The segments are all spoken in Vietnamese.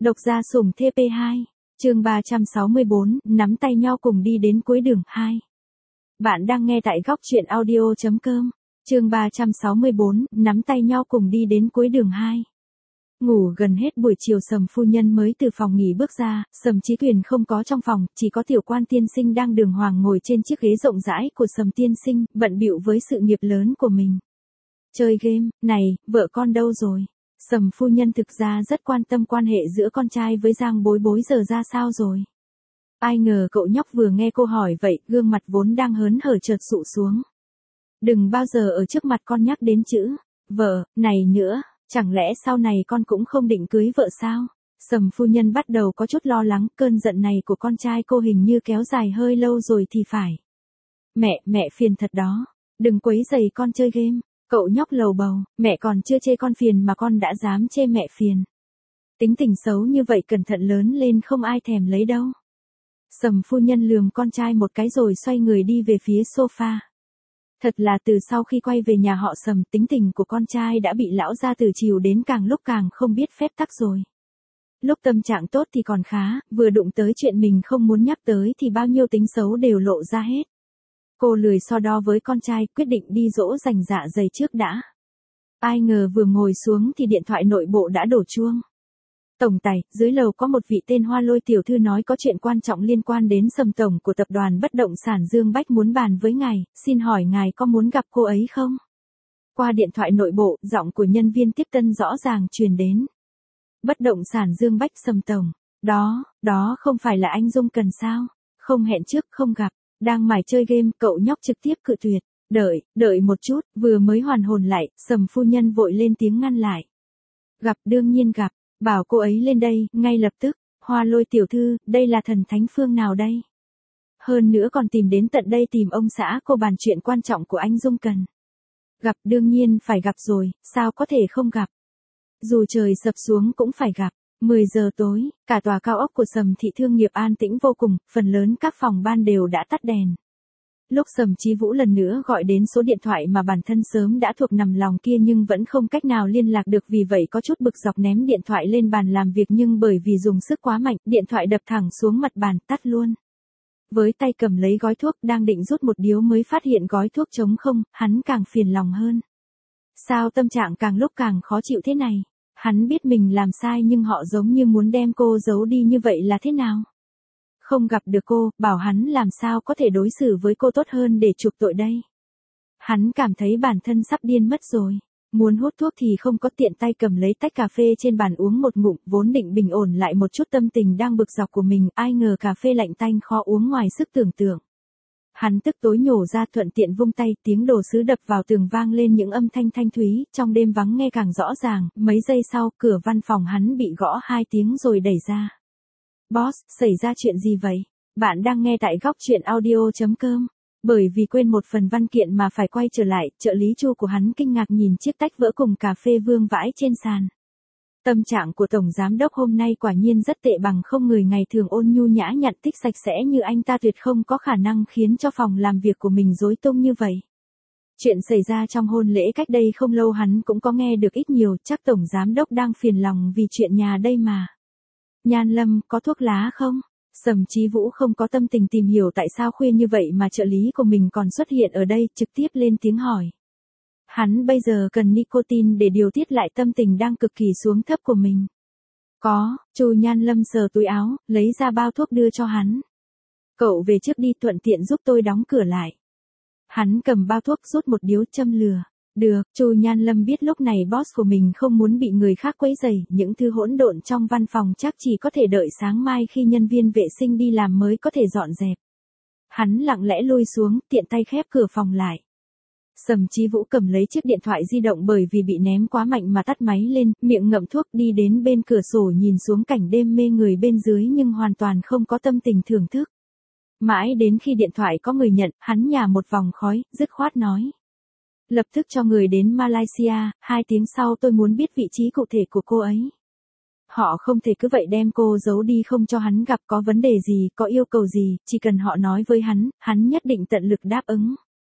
Độc gia sủng TP2, chương 364, nắm tay nhau cùng đi đến cuối đường 2. Bạn đang nghe tại góc truyện audio.com, chương 364, nắm tay nhau cùng đi đến cuối đường 2. Ngủ gần hết buổi chiều Sầm phu nhân mới từ phòng nghỉ bước ra, Sầm Chí Quyền không có trong phòng, chỉ có Tiểu Quan tiên sinh đang đường hoàng ngồi trên chiếc ghế rộng rãi của Sầm tiên sinh, bận bịu với sự nghiệp lớn của mình. Chơi game, này, vợ con đâu rồi? Sầm phu nhân thực ra rất quan tâm quan hệ giữa con trai với Giang Bối Bối giờ ra sao rồi. Ai ngờ cậu nhóc vừa nghe cô hỏi vậy, gương mặt vốn đang hớn hở chợt sụ xuống. Đừng bao giờ ở trước mặt con nhắc đến chữ vợ này nữa, chẳng lẽ sau này con cũng không định cưới vợ sao? Sầm phu nhân bắt đầu có chút lo lắng, cơn giận này của con trai cô hình như kéo dài hơi lâu rồi thì phải. Mẹ phiền thật đó, đừng quấy rầy con chơi game. Cậu nhóc lầu bầu, mẹ còn chưa chê con phiền mà con đã dám chê mẹ phiền. Tính tình xấu như vậy cẩn thận lớn lên không ai thèm lấy đâu. Sầm phu nhân lườm con trai một cái rồi xoay người đi về phía sofa. Thật là từ sau khi quay về nhà họ Sầm, tính tình của con trai đã bị lão gia từ chiều đến càng lúc càng không biết phép tắc rồi. Lúc tâm trạng tốt thì còn khá, vừa đụng tới chuyện mình không muốn nhắc tới thì bao nhiêu tính xấu đều lộ ra hết. Cô lười so đo với con trai, quyết định đi dỗ dành dạ dày trước đã. Ai ngờ vừa ngồi xuống thì điện thoại nội bộ đã đổ chuông. Tổng tài, dưới lầu có một vị tên Hoa Lôi tiểu thư nói có chuyện quan trọng liên quan đến Sầm tổng của tập đoàn bất động sản Dương Bách muốn bàn với ngài, xin hỏi ngài có muốn gặp cô ấy không? Qua điện thoại nội bộ, giọng của nhân viên tiếp tân rõ ràng truyền đến. Bất động sản Dương Bách Sầm tổng, đó không phải là anh Dung Cần sao? Không hẹn trước không gặp. Đang mải chơi game, cậu nhóc trực tiếp cự tuyệt. Đợi một chút, vừa mới hoàn hồn lại, Sầm phu nhân vội lên tiếng ngăn lại. Gặp đương nhiên gặp, bảo cô ấy lên đây, ngay lập tức. Hoa Lôi tiểu thư, đây là thần thánh phương nào đây? Hơn nữa còn tìm đến tận đây tìm ông xã cô bàn chuyện quan trọng của anh Dung Cần. Gặp đương nhiên phải gặp rồi, sao có thể không gặp? Dù trời sập xuống cũng phải gặp. 10 giờ tối, cả tòa cao ốc của Sầm thị thương nghiệp an tĩnh vô cùng, phần lớn các phòng ban đều đã tắt đèn. Lúc Sầm Chí Vũ lần nữa gọi đến số điện thoại mà bản thân sớm đã thuộc nằm lòng kia nhưng vẫn không cách nào liên lạc được, vì vậy có chút bực dọc ném điện thoại lên bàn làm việc, nhưng bởi vì dùng sức quá mạnh, điện thoại đập thẳng xuống mặt bàn, tắt luôn. Với tay cầm lấy gói thuốc, đang định rút một điếu mới phát hiện gói thuốc trống không, hắn càng phiền lòng hơn. Sao tâm trạng càng lúc càng khó chịu thế này? Hắn biết mình làm sai nhưng họ giống như muốn đem cô giấu đi, như vậy là thế nào? Không gặp được cô, bảo hắn làm sao có thể đối xử với cô tốt hơn để chuộc tội đây? Hắn cảm thấy bản thân sắp điên mất rồi. Muốn hút thuốc thì không có, tiện tay cầm lấy tách cà phê trên bàn uống một ngụm, vốn định bình ổn lại một chút tâm tình đang bực dọc của mình, ai ngờ cà phê lạnh tanh khó uống ngoài sức tưởng tượng. Hắn tức tối nhổ ra, thuận tiện vung tay, tiếng đồ sứ đập vào tường vang lên những âm thanh thanh thúy, trong đêm vắng nghe càng rõ ràng. Mấy giây sau, cửa văn phòng hắn bị gõ 2 tiếng rồi đẩy ra. Boss, xảy ra chuyện gì vậy? Bạn đang nghe tại góc truyện audio.com. Bởi vì quên một phần văn kiện mà phải quay trở lại, trợ lý Chu của hắn kinh ngạc nhìn chiếc tách vỡ cùng cà phê vương vãi trên sàn. Tâm trạng của Tổng Giám đốc hôm nay quả nhiên rất tệ, bằng không người ngày thường ôn nhu nhã nhặn tích sạch sẽ như anh ta tuyệt không có khả năng khiến cho phòng làm việc của mình rối tung như vậy. Chuyện xảy ra trong hôn lễ cách đây không lâu hắn cũng có nghe được ít nhiều, chắc Tổng Giám đốc đang phiền lòng vì chuyện nhà đây mà. Nhan Lâm, có thuốc lá không? Sầm Chí Vũ không có tâm tình tìm hiểu tại sao khuya như vậy mà trợ lý của mình còn xuất hiện ở đây, trực tiếp lên tiếng hỏi. Hắn bây giờ cần nicotine để điều tiết lại tâm tình đang cực kỳ xuống thấp của mình. Có, Chu Nhan Lâm sờ túi áo, lấy ra bao thuốc đưa cho hắn. Cậu về trước đi, thuận tiện giúp tôi đóng cửa lại. Hắn cầm bao thuốc rút một điếu châm lửa. Được, Chu Nhan Lâm biết lúc này boss của mình không muốn bị người khác quấy rầy, những thứ hỗn độn trong văn phòng chắc chỉ có thể đợi sáng mai khi nhân viên vệ sinh đi làm mới có thể dọn dẹp. Hắn lặng lẽ lui xuống, tiện tay khép cửa phòng lại. Sầm Chí Vũ cầm lấy chiếc điện thoại di động, bởi vì bị ném quá mạnh mà tắt máy lên, miệng ngậm thuốc đi đến bên cửa sổ nhìn xuống cảnh đêm mê người bên dưới nhưng hoàn toàn không có tâm tình thưởng thức. Mãi đến khi điện thoại có người nhận, hắn nhả một vòng khói, dứt khoát nói. Lập tức cho người đến Malaysia, 2 tiếng sau tôi muốn biết vị trí cụ thể của cô ấy. Họ không thể cứ vậy đem cô giấu đi không cho hắn gặp, có vấn đề gì, có yêu cầu gì, chỉ cần họ nói với hắn nhất định tận lực đáp ứng.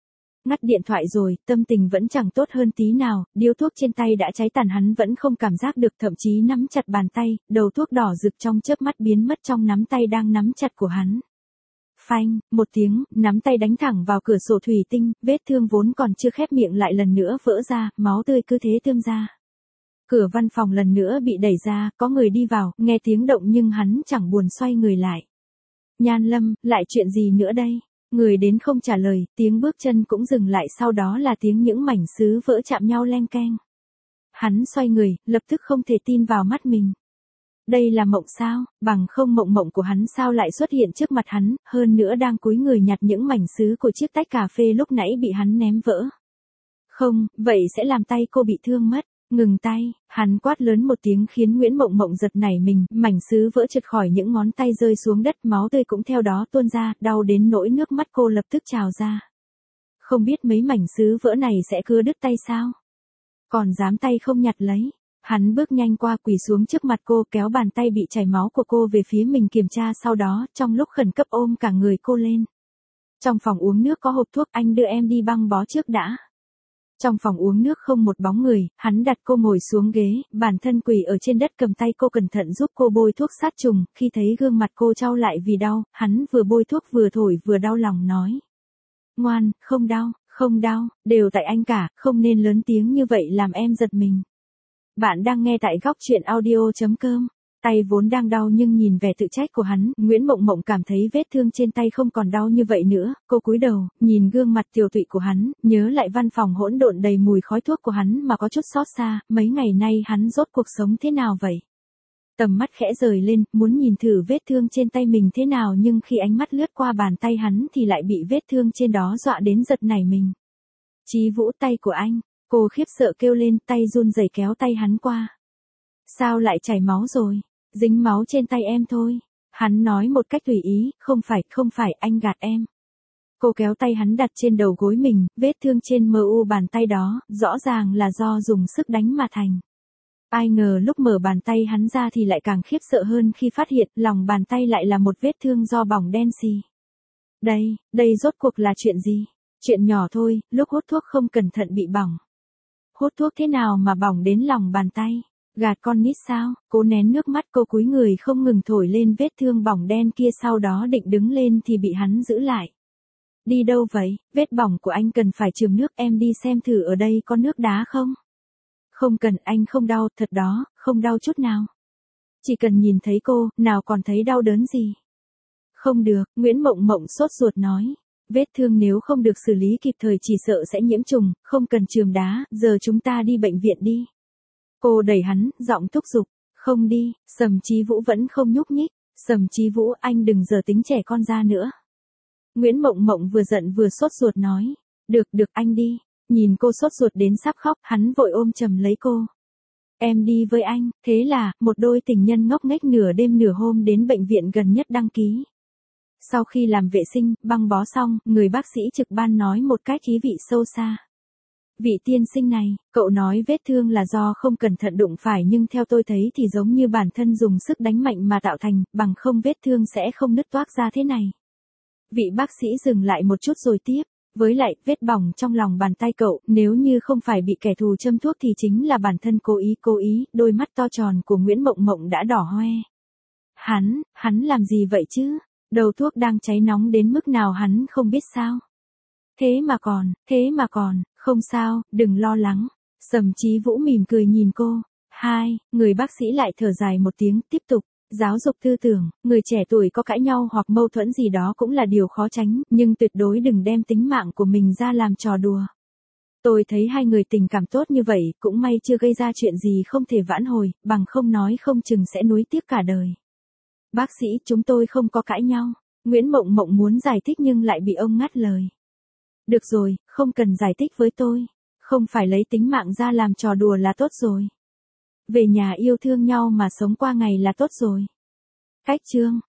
Ngắt điện thoại rồi, tâm tình vẫn chẳng tốt hơn tí nào, điếu thuốc trên tay đã cháy tàn hắn vẫn không cảm giác được, thậm chí nắm chặt bàn tay, đầu thuốc đỏ rực trong chớp mắt biến mất trong nắm tay đang nắm chặt của hắn. Phanh, một tiếng, nắm tay đánh thẳng vào cửa sổ thủy tinh, vết thương vốn còn chưa khép miệng lại lần nữa vỡ ra, máu tươi cứ thế tươm ra. Cửa văn phòng lần nữa bị đẩy ra, có người đi vào, nghe tiếng động nhưng hắn chẳng buồn xoay người lại. Nhan Lâm, lại chuyện gì nữa đây? Người đến không trả lời, tiếng bước chân cũng dừng lại, sau đó là tiếng những mảnh sứ vỡ chạm nhau leng keng. Hắn xoay người, lập tức không thể tin vào mắt mình. Đây là mộng sao? Bằng không mộng của hắn sao lại xuất hiện trước mặt hắn, hơn nữa đang cúi người nhặt những mảnh sứ của chiếc tách cà phê lúc nãy bị hắn ném vỡ. Không, vậy sẽ làm tay cô bị thương mất. Ngừng tay, hắn quát lớn một tiếng khiến Nguyễn Mộng Mộng giật nảy mình, mảnh sứ vỡ trượt khỏi những ngón tay rơi xuống đất, máu tươi cũng theo đó tuôn ra, đau đến nỗi nước mắt cô lập tức trào ra. Không biết mấy mảnh sứ vỡ này sẽ cưa đứt tay sao? Còn dám tay không nhặt lấy. Hắn bước nhanh qua, quỳ xuống trước mặt cô, kéo bàn tay bị chảy máu của cô về phía mình kiểm tra, sau đó, trong lúc khẩn cấp ôm cả người cô lên. Trong phòng uống nước có hộp thuốc, anh đưa em đi băng bó trước đã. Trong phòng uống nước không một bóng người, hắn đặt cô ngồi xuống ghế, bản thân quỳ ở trên đất cầm tay cô cẩn thận giúp cô bôi thuốc sát trùng, khi thấy gương mặt cô chau lại vì đau, hắn vừa bôi thuốc vừa thổi vừa đau lòng nói. Ngoan, không đau, không đau, đều tại anh cả, không nên lớn tiếng như vậy làm em giật mình. Bạn đang nghe tại góc truyện audio.com. Tay vốn đang đau nhưng nhìn vẻ tự trách của hắn, Nguyễn Mộng Mộng cảm thấy vết thương trên tay không còn đau như vậy nữa, cô cúi đầu, nhìn gương mặt tiều tụy của hắn, nhớ lại văn phòng hỗn độn đầy mùi khói thuốc của hắn mà có chút xót xa, mấy ngày nay hắn rốt cuộc sống thế nào vậy? Tầm mắt khẽ rời lên, muốn nhìn thử vết thương trên tay mình thế nào nhưng khi ánh mắt lướt qua bàn tay hắn thì lại bị vết thương trên đó dọa đến giật nảy mình. Chí Vũ, tay của anh, cô khiếp sợ kêu lên, tay run rẩy kéo tay hắn qua. Sao lại chảy máu rồi? Dính máu trên tay em thôi. Hắn nói một cách tùy ý, không phải, anh gạt em. Cô kéo tay hắn đặt trên đầu gối mình, vết thương trên mu bàn tay đó, rõ ràng là do dùng sức đánh mà thành. Ai ngờ lúc mở bàn tay hắn ra thì lại càng khiếp sợ hơn khi phát hiện lòng bàn tay lại là một vết thương do bỏng đen xì. Đây rốt cuộc là chuyện gì? Chuyện nhỏ thôi, lúc hút thuốc không cẩn thận bị bỏng. Hút thuốc thế nào mà bỏng đến lòng bàn tay? Gạt con nít sao? Cô nén nước mắt, cô cúi người không ngừng thổi lên vết thương bỏng đen kia, sau đó định đứng lên thì bị hắn giữ lại. Đi đâu vậy? Vết bỏng của anh cần phải chườm nước, em đi xem thử ở đây có nước đá không? Không cần, anh không đau, thật đó, không đau chút nào. Chỉ cần nhìn thấy cô, nào còn thấy đau đớn gì. Không được, Nguyễn Mộng Mộng sốt ruột nói. Vết thương nếu không được xử lý kịp thời chỉ sợ sẽ nhiễm trùng, không cần chườm đá, giờ chúng ta đi bệnh viện đi. Cô đẩy hắn, giọng thúc giục. Không đi, Sầm Chí Vũ vẫn không nhúc nhích. Sầm Chí Vũ, anh đừng giờ tính trẻ con ra nữa. Nguyễn Mộng Mộng vừa giận vừa sốt ruột nói. Được, anh đi. Nhìn cô sốt ruột đến sắp khóc, hắn vội ôm chầm lấy cô. Em đi với anh, thế là, một đôi tình nhân ngốc nghếch nửa đêm nửa hôm đến bệnh viện gần nhất đăng ký. Sau khi làm vệ sinh, băng bó xong, người bác sĩ trực ban nói một cách ý vị sâu xa. Vị tiên sinh này, cậu nói vết thương là do không cẩn thận đụng phải nhưng theo tôi thấy thì giống như bản thân dùng sức đánh mạnh mà tạo thành, bằng không vết thương sẽ không nứt toác ra thế này. Vị bác sĩ dừng lại một chút rồi tiếp. Với lại, vết bỏng trong lòng bàn tay cậu, nếu như không phải bị kẻ thù châm thuốc thì chính là bản thân cố ý, đôi mắt to tròn của Nguyễn Mộng Mộng đã đỏ hoe. Hắn làm gì vậy chứ? Đầu thuốc đang cháy nóng đến mức nào hắn không biết sao? Thế mà còn, không sao, đừng lo lắng. Sầm Chí Vũ mỉm cười nhìn cô. Người bác sĩ lại thở dài một tiếng, tiếp tục. Giáo dục tư tưởng, người trẻ tuổi có cãi nhau hoặc mâu thuẫn gì đó cũng là điều khó tránh, nhưng tuyệt đối đừng đem tính mạng của mình ra làm trò đùa. Tôi thấy hai người tình cảm tốt như vậy, cũng may chưa gây ra chuyện gì không thể vãn hồi, bằng không nói không chừng sẽ nuối tiếc cả đời. Bác sĩ, chúng tôi không có cãi nhau. Nguyễn Mộng Mộng muốn giải thích nhưng lại bị ông ngắt lời. Được rồi, không cần giải thích với tôi. Không phải lấy tính mạng ra làm trò đùa là tốt rồi. Về nhà yêu thương nhau mà sống qua ngày là tốt rồi. Cách chương